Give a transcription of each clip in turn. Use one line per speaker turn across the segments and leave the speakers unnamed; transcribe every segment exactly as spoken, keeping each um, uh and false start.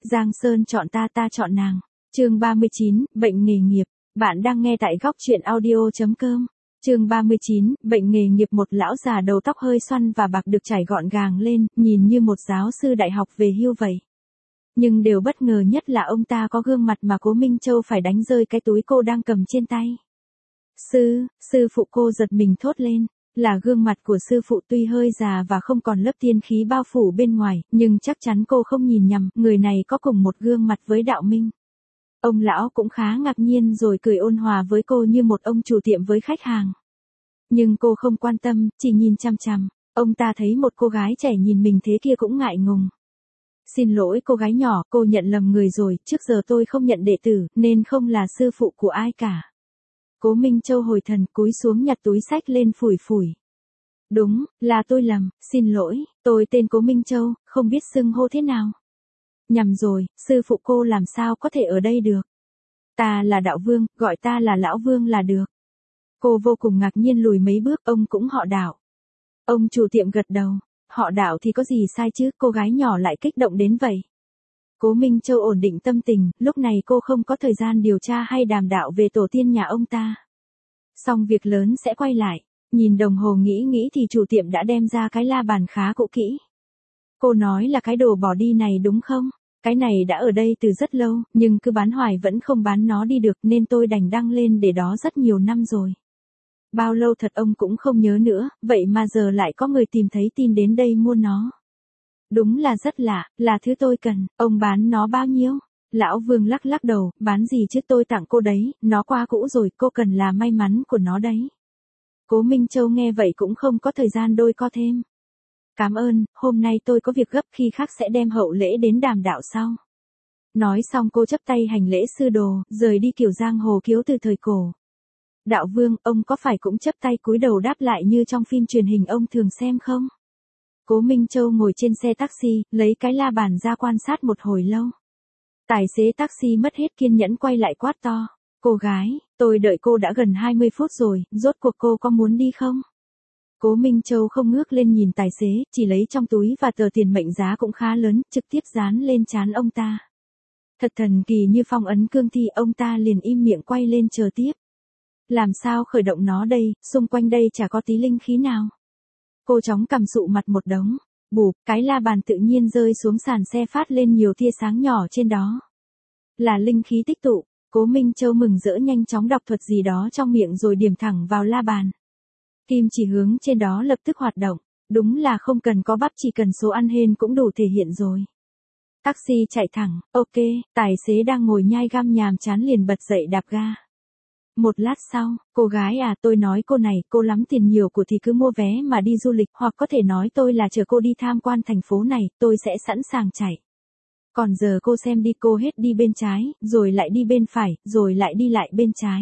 Giang Sơn chọn ta, ta chọn nàng. Chương ba mươi chín, bệnh nghề nghiệp. Bạn đang nghe tại góc truyện audio chấm com. Chương ba mươi chín, bệnh nghề nghiệp. Một lão già đầu tóc hơi xoăn và bạc được chải gọn gàng lên, nhìn như một giáo sư đại học về hưu vậy. Nhưng điều bất ngờ nhất là ông ta có gương mặt mà Cố Minh Châu phải đánh rơi cái túi cô đang cầm trên tay. Sư, sư phụ, cô giật mình thốt lên. Là gương mặt của sư phụ, tuy hơi già và không còn lớp tiên khí bao phủ bên ngoài, nhưng chắc chắn cô không nhìn nhầm, người này có cùng một gương mặt với Đạo Minh. Ông lão cũng khá ngạc nhiên rồi cười ôn hòa với cô như một ông chủ tiệm với khách hàng. Nhưng cô không quan tâm, chỉ nhìn chằm chằm. Ông ta thấy một cô gái trẻ nhìn mình thế kia cũng ngại ngùng. Xin lỗi cô gái nhỏ, cô nhận lầm người rồi, trước giờ tôi không nhận đệ tử, nên không là sư phụ của ai cả. Cố Minh Châu hồi thần, cúi xuống nhặt túi xách lên phủi phủi. Đúng, là tôi lầm, xin lỗi, tôi tên Cố Minh Châu, không biết xưng hô thế nào. Nhầm rồi, sư phụ cô làm sao có thể ở đây được. Ta là Đạo Vương, gọi ta là Lão Vương là được. Cô vô cùng ngạc nhiên lùi mấy bước, ông cũng họ Đạo. Ông chủ tiệm gật đầu, họ Đạo thì có gì sai chứ, cô gái nhỏ lại kích động đến vậy. Cố Minh Châu ổn định tâm tình, lúc này cô không có thời gian điều tra hay đàm đạo về tổ tiên nhà ông ta. Xong việc lớn sẽ quay lại, nhìn đồng hồ nghĩ nghĩ thì chủ tiệm đã đem ra cái la bàn khá cũ kỹ. Cô nói là cái đồ bỏ đi này đúng không? Cái này đã ở đây từ rất lâu, nhưng cứ bán hoài vẫn không bán nó đi được nên tôi đành đăng lên để đó rất nhiều năm rồi. Bao lâu thật ông cũng không nhớ nữa, vậy mà giờ lại có người tìm thấy tin đến đây mua nó. Đúng là rất lạ, là thứ tôi cần, ông bán nó bao nhiêu? Lão Vương lắc lắc đầu, bán gì chứ, tôi tặng cô đấy, nó quá cũ rồi, cô cần là may mắn của nó đấy. Cố Minh Châu nghe vậy cũng không có thời gian đôi co thêm. Cảm ơn, hôm nay tôi có việc gấp, khi khác sẽ đem hậu lễ đến đàm đạo sau. Nói xong cô chắp tay hành lễ sư đồ, rời đi kiểu giang hồ kiếu từ thời cổ. Đạo Vương, ông có phải cũng chắp tay cúi đầu đáp lại như trong phim truyền hình ông thường xem không? Cố Minh Châu ngồi trên xe taxi, lấy cái la bàn ra quan sát một hồi lâu. Tài xế taxi mất hết kiên nhẫn quay lại quát to. Cô gái, tôi đợi cô đã gần hai mươi phút rồi, rốt cuộc cô có muốn đi không? Cố Minh Châu không ngước lên nhìn tài xế, chỉ lấy trong túi và tờ tiền mệnh giá cũng khá lớn, trực tiếp dán lên trán ông ta. Thật thần kỳ, như phong ấn cương thi, ông ta liền im miệng quay lên chờ tiếp. Làm sao khởi động nó đây, xung quanh đây chả có tí linh khí nào. Cô chóng cầm sụ mặt một đống, bụp, cái la bàn tự nhiên rơi xuống sàn xe phát lên nhiều tia sáng nhỏ trên đó. Là linh khí tích tụ, Cố Minh Châu mừng rỡ nhanh chóng đọc thuật gì đó trong miệng rồi điểm thẳng vào la bàn. Kim chỉ hướng trên đó lập tức hoạt động, đúng là không cần có bắp, chỉ cần số ăn hên cũng đủ thể hiện rồi. Taxi chạy thẳng, ok, tài xế đang ngồi nhai găm nhàm chán liền bật dậy đạp ga. Một lát sau, cô gái à, tôi nói cô này, cô lắm tiền nhiều của thì cứ mua vé mà đi du lịch, hoặc có thể nói tôi là chờ cô đi tham quan thành phố này, tôi sẽ sẵn sàng chạy. Còn giờ cô xem đi, cô hết đi bên trái, rồi lại đi bên phải, rồi lại đi lại bên trái.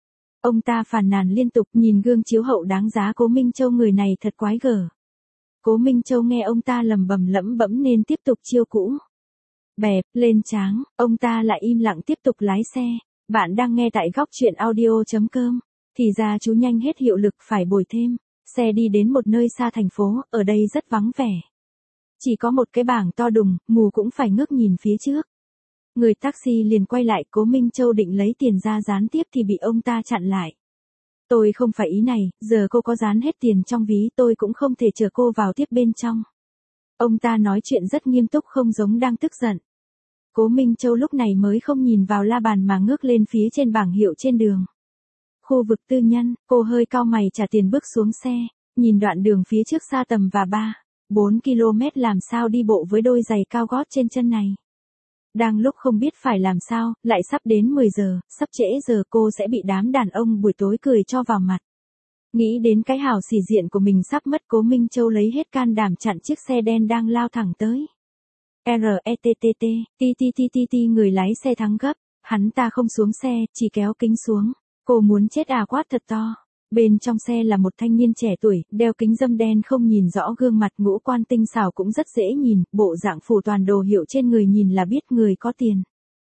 Ông ta phàn nàn liên tục, nhìn gương chiếu hậu đáng giá Cố Minh Châu, người này thật quái gở. Cố Minh Châu nghe ông ta lầm bầm lẫm bẫm nên tiếp tục chiêu cũ. Bẹp, lên tráng, ông ta lại im lặng tiếp tục lái xe. Bạn đang nghe tại góc truyện audio chấm com. Thì ra chú nhanh hết hiệu lực, phải bồi thêm. Xe đi đến một nơi xa thành phố, ở đây rất vắng vẻ. Chỉ có một cái bảng to đùng, mù cũng phải ngước nhìn phía trước. Người taxi liền quay lại, Cố Minh Châu định lấy tiền ra dán tiếp thì bị ông ta chặn lại. Tôi không phải ý này, giờ cô có dán hết tiền trong ví tôi cũng không thể chở cô vào tiếp bên trong. Ông ta nói chuyện rất nghiêm túc, không giống đang tức giận. Cố Minh Châu lúc này mới không nhìn vào la bàn mà ngước lên phía trên bảng hiệu trên đường. Khu vực tư nhân, cô hơi cau mày trả tiền bước xuống xe, nhìn đoạn đường phía trước xa tầm và ba, bốn ki lô mét làm sao đi bộ với đôi giày cao gót trên chân này. Đang lúc không biết phải làm sao, lại sắp đến mười giờ, sắp trễ giờ cô sẽ bị đám đàn ông buổi tối cười cho vào mặt. Nghĩ đến cái hào xỉ diện của mình sắp mất, Cố Minh Châu lấy hết can đảm chặn chiếc xe đen đang lao thẳng tới. R E T T T, ti ti ti ti ti người lái xe thắng gấp, hắn ta không xuống xe, chỉ kéo kính xuống. Cô muốn chết à, quát thật to. Bên trong xe là một thanh niên trẻ tuổi, đeo kính râm đen không nhìn rõ gương mặt, ngũ quan tinh xảo cũng rất dễ nhìn, bộ dạng phủ toàn đồ hiệu trên người nhìn là biết người có tiền.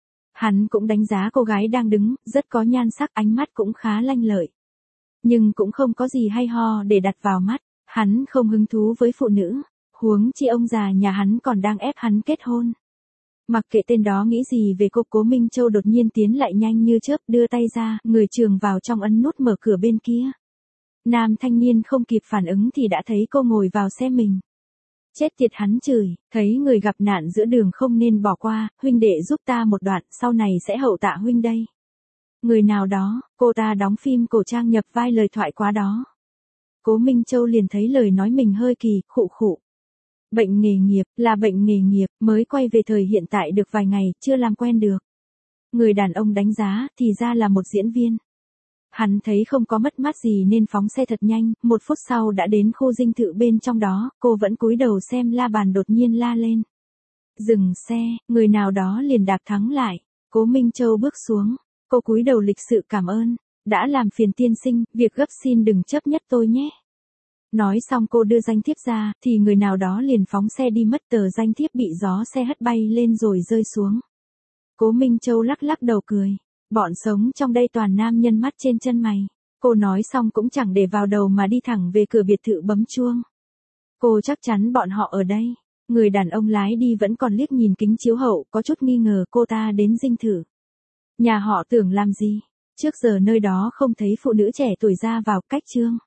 Hắn cũng đánh giá cô gái đang đứng, rất có nhan sắc, ánh mắt cũng khá lanh lợi. Nhưng cũng không có gì hay ho để đặt vào mắt, hắn không hứng thú với phụ nữ. Huống chi ông già nhà hắn còn đang ép hắn kết hôn. Mặc kệ tên đó nghĩ gì về cô, Cố Minh Châu đột nhiên tiến lại nhanh như chớp, đưa tay ra, người trường vào trong ấn nút mở cửa bên kia. Nam thanh niên không kịp phản ứng thì đã thấy cô ngồi vào xe mình. Chết tiệt, hắn chửi, thấy người gặp nạn giữa đường không nên bỏ qua, huynh đệ giúp ta một đoạn, sau này sẽ hậu tạ huynh đây. Người nào đó, cô ta đóng phim cổ trang nhập vai lời thoại quá đó. Cố Minh Châu liền thấy lời nói mình hơi kỳ, khụ khụ. Bệnh nghề nghiệp, là bệnh nghề nghiệp, mới quay về thời hiện tại được vài ngày, chưa làm quen được. Người đàn ông đánh giá, thì ra là một diễn viên. Hắn thấy không có mất mát gì nên phóng xe thật nhanh, một phút sau đã đến khu dinh thự bên trong đó, cô vẫn cúi đầu xem la bàn đột nhiên la lên. Dừng xe, người nào đó liền đạp thắng lại. Cố Minh Châu bước xuống, cô cúi đầu lịch sự cảm ơn. Đã làm phiền tiên sinh, việc gấp xin đừng chấp nhất tôi nhé. Nói xong cô đưa danh thiếp ra, thì người nào đó liền phóng xe đi mất, tờ danh thiếp bị gió xe hất bay lên rồi rơi xuống. Cố Minh Châu lắc lắc đầu cười. Bọn sống trong đây toàn nam nhân mắt trên chân mày. Cô nói xong cũng chẳng để vào đầu mà đi thẳng về cửa biệt thự bấm chuông. Cô chắc chắn bọn họ ở đây. Người đàn ông lái đi vẫn còn liếc nhìn kính chiếu hậu, có chút nghi ngờ cô ta đến dinh thự. Nhà họ Tưởng làm gì? Trước giờ nơi đó không thấy phụ nữ trẻ tuổi ra vào, cách trương.